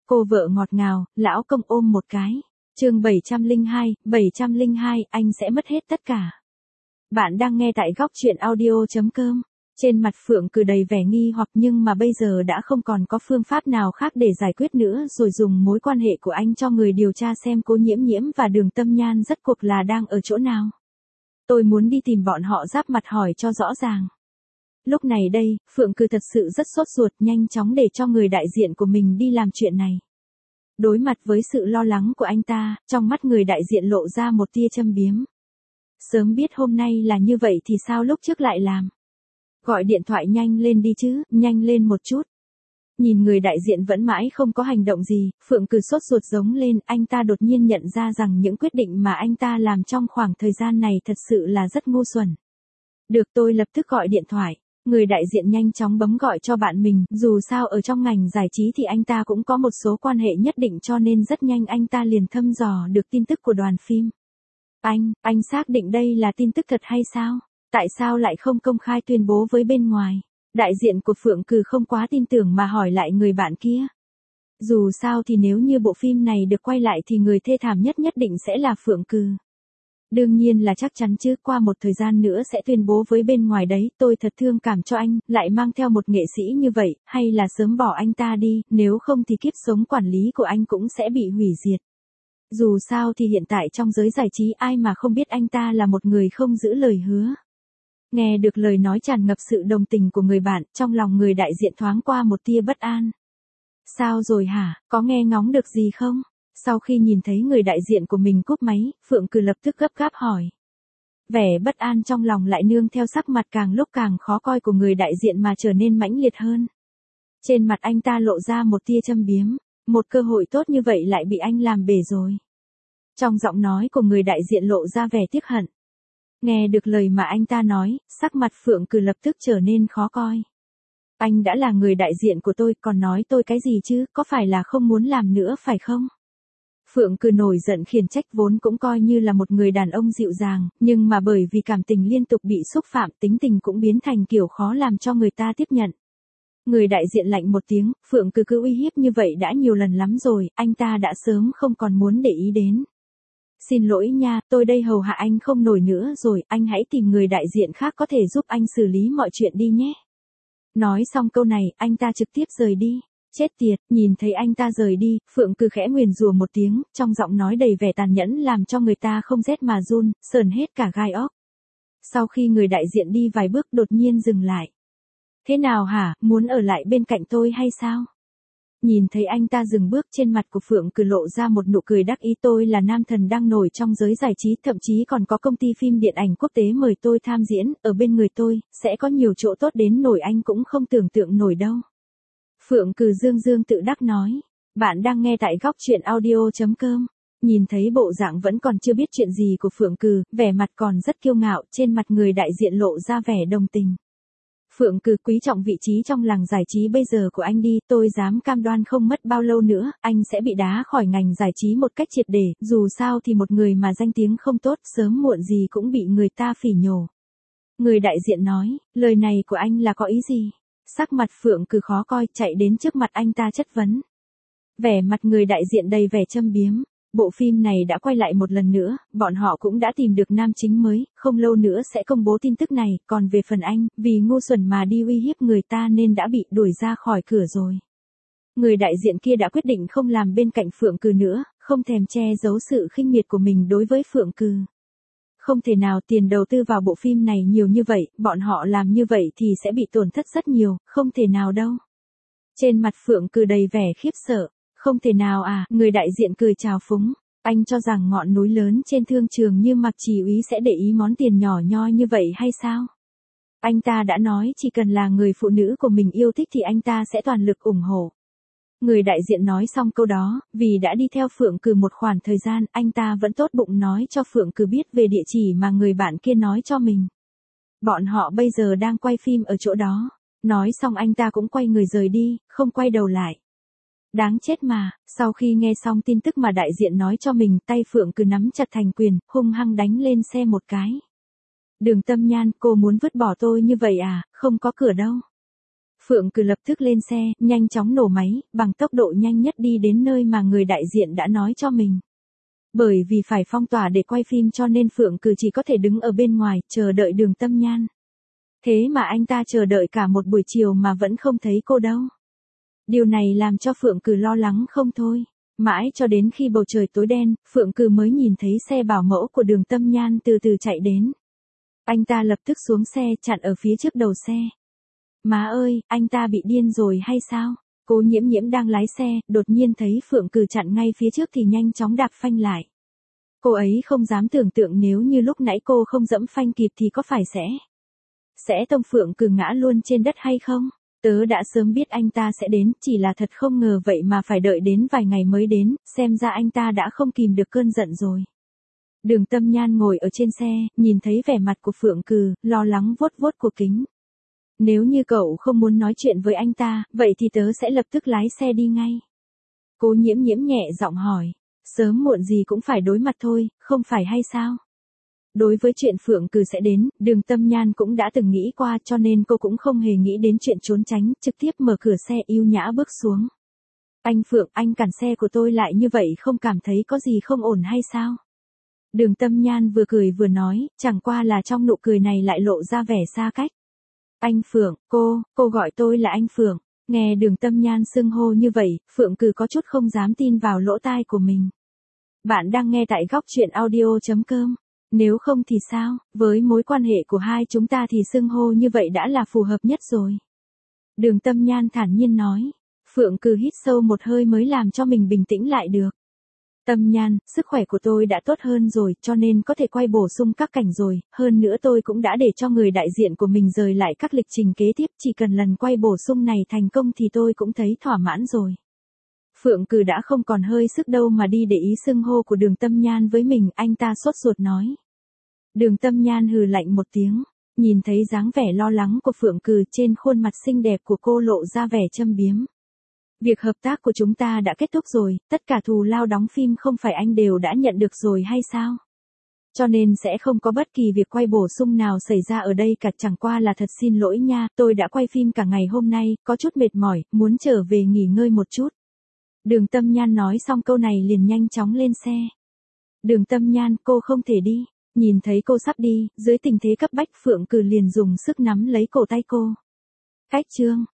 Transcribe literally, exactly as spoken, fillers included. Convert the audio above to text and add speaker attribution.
Speaker 1: Cô vợ ngọt ngào, lão công ôm một cái. Chương bảy trăm lẻ hai, bảy trăm lẻ hai, anh sẽ mất hết tất cả. Bạn đang nghe tại góc truyện audio chấm com. Trên mặt Phượng Cừ đầy vẻ nghi hoặc nhưng mà bây giờ đã không còn có phương pháp nào khác để giải quyết nữa rồi dùng mối quan hệ của anh cho người điều tra xem Cố Nhiễm Nhiễm và Đường Tâm Nhan rốt cuộc là đang ở chỗ nào. Tôi muốn đi tìm bọn họ giáp mặt hỏi cho rõ ràng. Lúc này đây, Phượng Cừ thật sự rất sốt ruột nhanh chóng để cho người đại diện của mình đi làm chuyện này. Đối mặt với sự lo lắng của anh ta, trong mắt người đại diện lộ ra một tia châm biếm. Sớm biết hôm nay là như vậy thì sao lúc trước lại làm. Gọi điện thoại nhanh lên đi chứ, nhanh lên một chút. Nhìn người đại diện vẫn mãi không có hành động gì, Phượng Cừ sốt ruột giống lên, anh ta đột nhiên nhận ra rằng những quyết định mà anh ta làm trong khoảng thời gian này thật sự là rất ngu xuẩn. Được, tôi lập tức gọi điện thoại. Người đại diện nhanh chóng bấm gọi cho bạn mình, dù sao ở trong ngành giải trí thì anh ta cũng có một số quan hệ nhất định cho nên rất nhanh anh ta liền thăm dò được tin tức của đoàn phim. Anh, anh xác định đây là tin tức thật hay sao? Tại sao lại không công khai tuyên bố với bên ngoài? Đại diện của Phượng Cừ không quá tin tưởng mà hỏi lại người bạn kia. Dù sao thì nếu như bộ phim này được quay lại thì người thê thảm nhất nhất định sẽ là Phượng Cừ. Đương nhiên là chắc chắn chứ, qua một thời gian nữa sẽ tuyên bố với bên ngoài đấy, tôi thật thương cảm cho anh, lại mang theo một nghệ sĩ như vậy, hay là sớm bỏ anh ta đi, nếu không thì kiếp sống quản lý của anh cũng sẽ bị hủy diệt. Dù sao thì hiện tại trong giới giải trí ai mà không biết anh ta là một người không giữ lời hứa. Nghe được lời nói tràn ngập sự đồng tình của người bạn, trong lòng người đại diện thoáng qua một tia bất an. Sao rồi hả, có nghe ngóng được gì không? Sau khi nhìn thấy người đại diện của mình cúp máy, Phượng Cừ lập tức gấp gáp hỏi. Vẻ bất an trong lòng lại nương theo sắc mặt càng lúc càng khó coi của người đại diện mà trở nên mãnh liệt hơn. Trên mặt anh ta lộ ra một tia châm biếm, một cơ hội tốt như vậy lại bị anh làm bể rồi. Trong giọng nói của người đại diện lộ ra vẻ tiếc hận. Nghe được lời mà anh ta nói, sắc mặt Phượng Cừ lập tức trở nên khó coi. Anh đã là người đại diện của tôi, còn nói tôi cái gì chứ, có phải là không muốn làm nữa phải không? Phượng Cừ nổi giận khiển trách vốn cũng coi như là một người đàn ông dịu dàng, nhưng mà bởi vì cảm tình liên tục bị xúc phạm, tính tình cũng biến thành kiểu khó làm cho người ta tiếp nhận. Người đại diện lạnh một tiếng, Phượng Cừ cứ uy hiếp như vậy đã nhiều lần lắm rồi, anh ta đã sớm không còn muốn để ý đến. Xin lỗi nha, tôi đây hầu hạ anh không nổi nữa rồi, anh hãy tìm người đại diện khác có thể giúp anh xử lý mọi chuyện đi nhé. Nói xong câu này, anh ta trực tiếp rời đi. Chết tiệt, nhìn thấy anh ta rời đi, Phượng Cừ khẽ nguyền rủa một tiếng, trong giọng nói đầy vẻ tàn nhẫn làm cho người ta không rét mà run, sờn hết cả gai óc. Sau khi người đại diện đi vài bước đột nhiên dừng lại. Thế nào hả, muốn ở lại bên cạnh tôi hay sao? Nhìn thấy anh ta dừng bước, trên mặt của Phượng Cừ lộ ra một nụ cười đắc ý. Tôi là nam thần đang nổi trong giới giải trí, thậm chí còn có công ty phim điện ảnh quốc tế mời tôi tham diễn, ở bên người tôi, sẽ có nhiều chỗ tốt đến nổi anh cũng không tưởng tượng nổi đâu. Phượng Cừ dương dương tự đắc nói. Bạn đang nghe tại góc truyện audio chấm com. Nhìn thấy bộ dạng vẫn còn chưa biết chuyện gì của Phượng Cừ, vẻ mặt còn rất kiêu ngạo, trên mặt người đại diện lộ ra vẻ đồng tình. Phượng Cừ, quý trọng vị trí trong làng giải trí bây giờ của anh đi, tôi dám cam đoan không mất bao lâu nữa, anh sẽ bị đá khỏi ngành giải trí một cách triệt để, dù sao thì một người mà danh tiếng không tốt, sớm muộn gì cũng bị người ta phỉ nhổ. Người đại diện nói, lời này của anh là có ý gì? Sắc mặt Phượng Cừ khó coi, chạy đến trước mặt anh ta chất vấn. Vẻ mặt người đại diện đầy vẻ châm biếm. Bộ phim này đã quay lại một lần nữa, bọn họ cũng đã tìm được nam chính mới, không lâu nữa sẽ công bố tin tức này, còn về phần anh, vì ngu xuẩn mà đi uy hiếp người ta nên đã bị đuổi ra khỏi cửa rồi. Người đại diện kia đã quyết định không làm bên cạnh Phượng Cừ nữa, không thèm che giấu sự khinh miệt của mình đối với Phượng Cừ. Không thể nào, tiền đầu tư vào bộ phim này nhiều như vậy, bọn họ làm như vậy thì sẽ bị tổn thất rất nhiều, không thể nào đâu. Trên mặt Phượng Cừ đầy vẻ khiếp sợ. Không thể nào à, người đại diện cười trào phúng. Anh cho rằng ngọn núi lớn trên thương trường như Mạc Chỉ Úy sẽ để ý món tiền nhỏ nhoi như vậy hay sao? Anh ta đã nói chỉ cần là người phụ nữ của mình yêu thích thì anh ta sẽ toàn lực ủng hộ. Người đại diện nói xong câu đó, vì đã đi theo Phượng Cừ một khoảng thời gian, anh ta vẫn tốt bụng nói cho Phượng Cừ biết về địa chỉ mà người bạn kia nói cho mình. Bọn họ bây giờ đang quay phim ở chỗ đó. Nói xong anh ta cũng quay người rời đi, không quay đầu lại. Đáng chết mà, sau khi nghe xong tin tức mà đại diện nói cho mình, tay Phượng Cừ nắm chặt thành quyền, hung hăng đánh lên xe một cái. Đường Tâm Nhan, cô muốn vứt bỏ tôi như vậy à, không có cửa đâu. Phượng Cử lập tức lên xe, nhanh chóng nổ máy, bằng tốc độ nhanh nhất đi đến nơi mà người đại diện đã nói cho mình. Bởi vì phải phong tỏa để quay phim cho nên Phượng Cử chỉ có thể đứng ở bên ngoài, chờ đợi Đường Tâm Nhan. Thế mà anh ta chờ đợi cả một buổi chiều mà vẫn không thấy cô đâu. Điều này làm cho Phượng Cử lo lắng không thôi. Mãi cho đến khi bầu trời tối đen, Phượng Cử mới nhìn thấy xe bảo mẫu của Đường Tâm Nhan từ từ chạy đến. Anh ta lập tức xuống xe chặn ở phía trước đầu xe. Má ơi, anh ta bị điên rồi hay sao? Cố Nhiễm Nhiễm đang lái xe, đột nhiên thấy Phượng Cử chặn ngay phía trước thì nhanh chóng đạp phanh lại. Cô ấy không dám tưởng tượng nếu như lúc nãy cô không dẫm phanh kịp thì có phải sẽ... Sẽ tông Phượng Cử ngã luôn trên đất hay không? Tớ đã sớm biết anh ta sẽ đến, chỉ là thật không ngờ vậy mà phải đợi đến vài ngày mới đến, xem ra anh ta đã không kìm được cơn giận rồi. Đường Tâm Nhan ngồi ở trên xe, nhìn thấy vẻ mặt của Phượng Cử, lo lắng vuốt vuốt của kính. Nếu như cậu không muốn nói chuyện với anh ta, vậy thì tớ sẽ lập tức lái xe đi ngay. Cố Nhiễm Nhiễm nhẹ giọng hỏi, sớm muộn gì cũng phải đối mặt thôi, không phải hay sao? Đối với chuyện Phượng Cử sẽ đến, Đường Tâm Nhan cũng đã từng nghĩ qua cho nên cô cũng không hề nghĩ đến chuyện trốn tránh, trực tiếp mở cửa xe yêu nhã bước xuống. Anh Phượng, anh cản xe của tôi lại như vậy không cảm thấy có gì không ổn hay sao? Đường Tâm Nhan vừa cười vừa nói, chẳng qua là trong nụ cười này lại lộ ra vẻ xa cách. Anh Phượng, cô, cô gọi tôi là anh Phượng. Nghe Đường Tâm Nhan xưng hô như vậy, Phượng Cử có chút không dám tin vào lỗ tai của mình. Bạn đang nghe tại góc truyện audio chấm com. Nếu không thì sao, với mối quan hệ của hai chúng ta thì xưng hô như vậy đã là phù hợp nhất rồi. Đường Tâm Nhan thản nhiên nói. Phượng Cử hít sâu một hơi mới làm cho mình bình tĩnh lại được. Tâm Nhan, sức khỏe của tôi đã tốt hơn rồi, cho nên có thể quay bổ sung các cảnh rồi, hơn nữa tôi cũng đã để cho người đại diện của mình rời lại các lịch trình kế tiếp, chỉ cần lần quay bổ sung này thành công thì tôi cũng thấy thỏa mãn rồi. Phượng Cử đã không còn hơi sức đâu mà đi để ý xưng hô của Đường Tâm Nhan với mình, anh ta sốt ruột nói. Đường Tâm Nhan hừ lạnh một tiếng, nhìn thấy dáng vẻ lo lắng của Phượng Cử trên khuôn mặt xinh đẹp của cô lộ ra vẻ châm biếm. Việc hợp tác của chúng ta đã kết thúc rồi, tất cả thù lao đóng phim không phải anh đều đã nhận được rồi hay sao? Cho nên sẽ không có bất kỳ việc quay bổ sung nào xảy ra ở đây cả, chẳng qua là thật xin lỗi nha, tôi đã quay phim cả ngày hôm nay, có chút mệt mỏi, muốn trở về nghỉ ngơi một chút. Đường Tâm Nhan nói xong câu này liền nhanh chóng lên xe. Đường Tâm Nhan, cô không thể đi. Nhìn thấy cô sắp đi, dưới tình thế cấp bách Phượng Cử liền dùng sức nắm lấy cổ tay cô. Cách chương